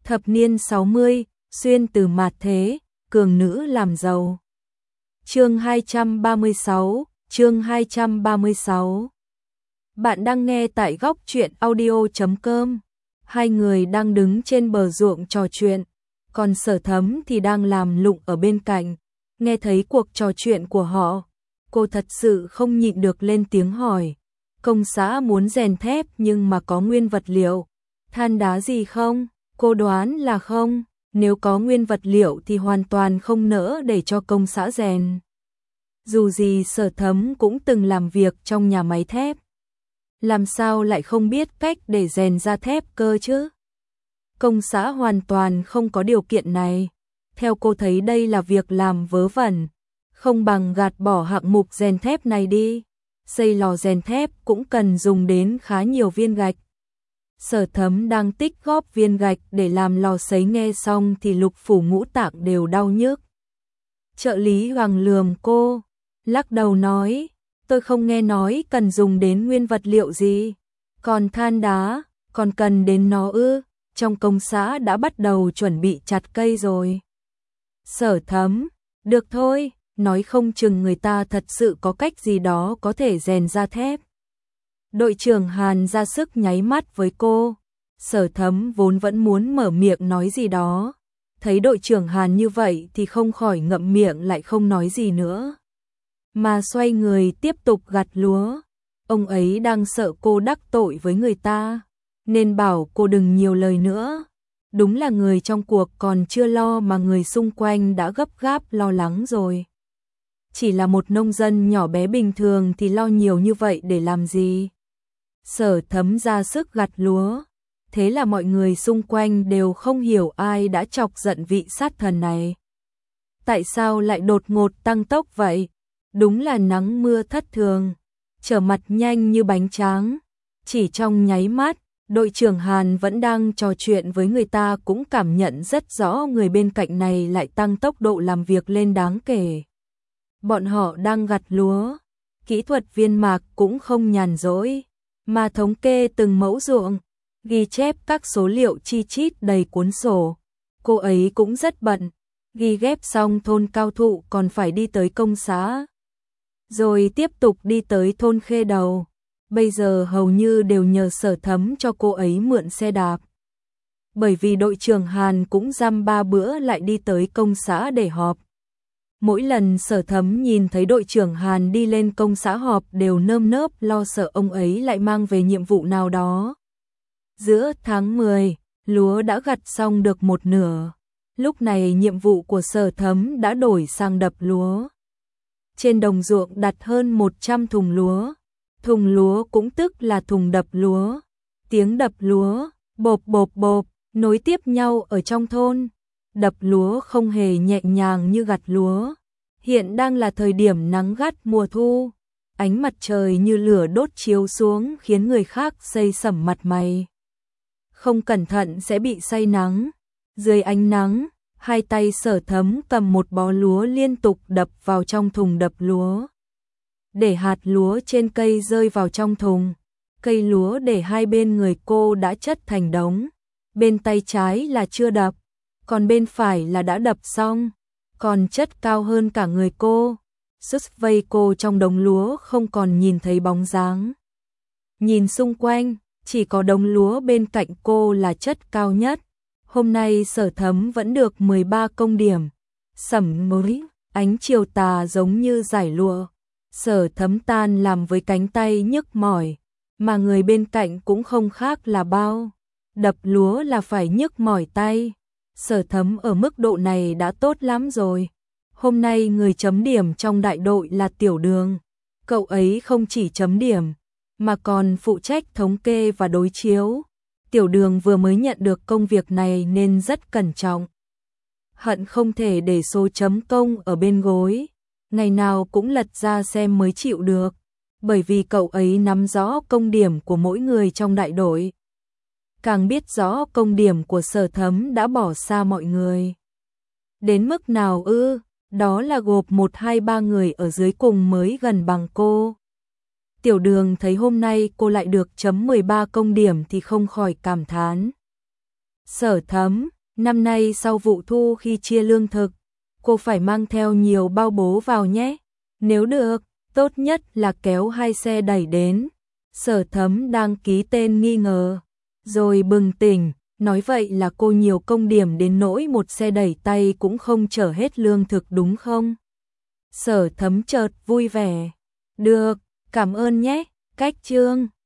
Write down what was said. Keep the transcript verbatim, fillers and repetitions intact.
Thập niên sáu mươi, xuyên từ mạt thế, cường nữ làm giàu. Chương hai trăm ba mươi sáu, chương hai trăm ba mươi sáu. Bạn đang nghe tại góc truyện audio chấm com. Hai người đang đứng trên bờ ruộng trò chuyện, còn Sở Thấm thì đang làm lụng ở bên cạnh. Nghe thấy cuộc trò chuyện của họ, cô thật sự không nhịn được lên tiếng hỏi. Công xã muốn rèn thép nhưng mà có nguyên vật liệu, than đá gì không? Cô đoán là không, nếu có nguyên vật liệu thì hoàn toàn không nỡ để cho công xã rèn. Dù gì Sở Thấm cũng từng làm việc trong nhà máy thép, làm sao lại không biết cách để rèn ra thép cơ chứ? Công xã hoàn toàn không có điều kiện này. Theo cô thấy đây là việc làm vớ vẩn, không bằng gạt bỏ hạng mục rèn thép này đi. Xây lò rèn thép cũng cần dùng đến khá nhiều viên gạch. Sở Thấm đang tích góp viên gạch để làm lò sấy, nghe xong thì lục phủ ngũ tạng đều đau nhức. Trợ lý Hoàng lườm cô, lắc đầu nói, tôi không nghe nói cần dùng đến nguyên vật liệu gì. Còn than đá, còn cần đến nó ư? Trong công xã đã bắt đầu chuẩn bị chặt cây rồi. Sở Thấm, được thôi, nói không chừng người ta thật sự có cách gì đó có thể rèn ra thép. Đội trưởng Hàn ra sức nháy mắt với cô. Sở Thấm vốn vẫn muốn mở miệng nói gì đó, thấy đội trưởng Hàn như vậy thì không khỏi ngậm miệng lại không nói gì nữa, mà xoay người tiếp tục gặt lúa. Ông ấy đang sợ cô đắc tội với người ta, nên bảo cô đừng nhiều lời nữa. Đúng là người trong cuộc còn chưa lo mà người xung quanh đã gấp gáp lo lắng rồi. Chỉ là một nông dân nhỏ bé bình thường thì lo nhiều như vậy để làm gì? Sở Thấm ra sức gặt lúa, thế là mọi người xung quanh đều không hiểu ai đã chọc giận vị sát thần này. Tại sao lại đột ngột tăng tốc vậy? Đúng là nắng mưa thất thường, trở mặt nhanh như bánh tráng. Chỉ trong nháy mắt, đội trưởng Hàn vẫn đang trò chuyện với người ta cũng cảm nhận rất rõ người bên cạnh này lại tăng tốc độ làm việc lên đáng kể. Bọn họ đang gặt lúa, kỹ thuật viên Mạc cũng không nhàn rỗi, mà thống kê từng mẫu ruộng, ghi chép các số liệu chi chít đầy cuốn sổ. Cô ấy cũng rất bận, ghi ghép xong thôn Cao Thụ còn phải đi tới công xã, rồi tiếp tục đi tới thôn Khê Đầu. Bây giờ hầu như đều nhờ Sở Thấm cho cô ấy mượn xe đạp. Bởi vì đội trưởng Hàn cũng dăm ba bữa lại đi tới công xã để họp. Mỗi lần Sở Thấm nhìn thấy đội trưởng Hàn đi lên công xã họp đều nơm nớp lo sợ ông ấy lại mang về nhiệm vụ nào đó. Giữa tháng mười, lúa đã gặt xong được một nửa. Lúc này nhiệm vụ của Sở Thấm đã đổi sang đập lúa. Trên đồng ruộng đặt hơn một trăm thùng lúa. Thùng lúa cũng tức là thùng đập lúa. Tiếng đập lúa, bộp bộp bộp, nối tiếp nhau ở trong thôn. Đập lúa không hề nhẹ nhàng như gặt lúa. Hiện đang là thời điểm nắng gắt mùa thu. Ánh mặt trời như lửa đốt chiếu xuống khiến người khác xây sẩm mặt mày. Không cẩn thận sẽ bị say nắng. Dưới ánh nắng, hai tay Sở Thấm cầm một bó lúa liên tục đập vào trong thùng đập lúa, để hạt lúa trên cây rơi vào trong thùng. Cây lúa để hai bên người cô đã chất thành đống. Bên tay trái là chưa đập, còn bên phải là đã đập xong, còn chất cao hơn cả người cô. Sức vây cô trong đống lúa không còn nhìn thấy bóng dáng. Nhìn xung quanh, chỉ có đống lúa bên cạnh cô là chất cao nhất. Hôm nay Sở Thấm vẫn được mười ba công điểm. Sẩm mới, ánh chiều tà giống như giải lụa. Sở Thấm tan làm với cánh tay nhức mỏi, mà người bên cạnh cũng không khác là bao. Đập lúa là phải nhức mỏi tay. Sở Thấm ở mức độ này đã tốt lắm rồi. Hôm nay người chấm điểm trong đại đội là Tiểu Đường. Cậu ấy không chỉ chấm điểm, mà còn phụ trách thống kê và đối chiếu. Tiểu Đường vừa mới nhận được công việc này nên rất cẩn trọng. Hận không thể để số chấm công ở bên gối, ngày nào cũng lật ra xem mới chịu được. Bởi vì cậu ấy nắm rõ công điểm của mỗi người trong đại đội, càng biết rõ công điểm của Sở Thấm đã bỏ xa mọi người. Đến mức nào ư? Đó là gộp một hai ba người ở dưới cùng mới gần bằng cô. Tiểu Đường thấy hôm nay cô lại được chấm mười ba công điểm thì không khỏi cảm thán. Sở Thấm, năm nay sau vụ thu khi chia lương thực, cô phải mang theo nhiều bao bố vào nhé. Nếu được, tốt nhất là kéo hai xe đẩy đến. Sở Thấm đang ký tên nghi ngờ, rồi bừng tỉnh, nói vậy là cô nhiều công điểm đến nỗi một xe đẩy tay cũng không chở hết lương thực đúng không? Sở Thấm chợt vui vẻ. Được, cảm ơn nhé, Cách Trương.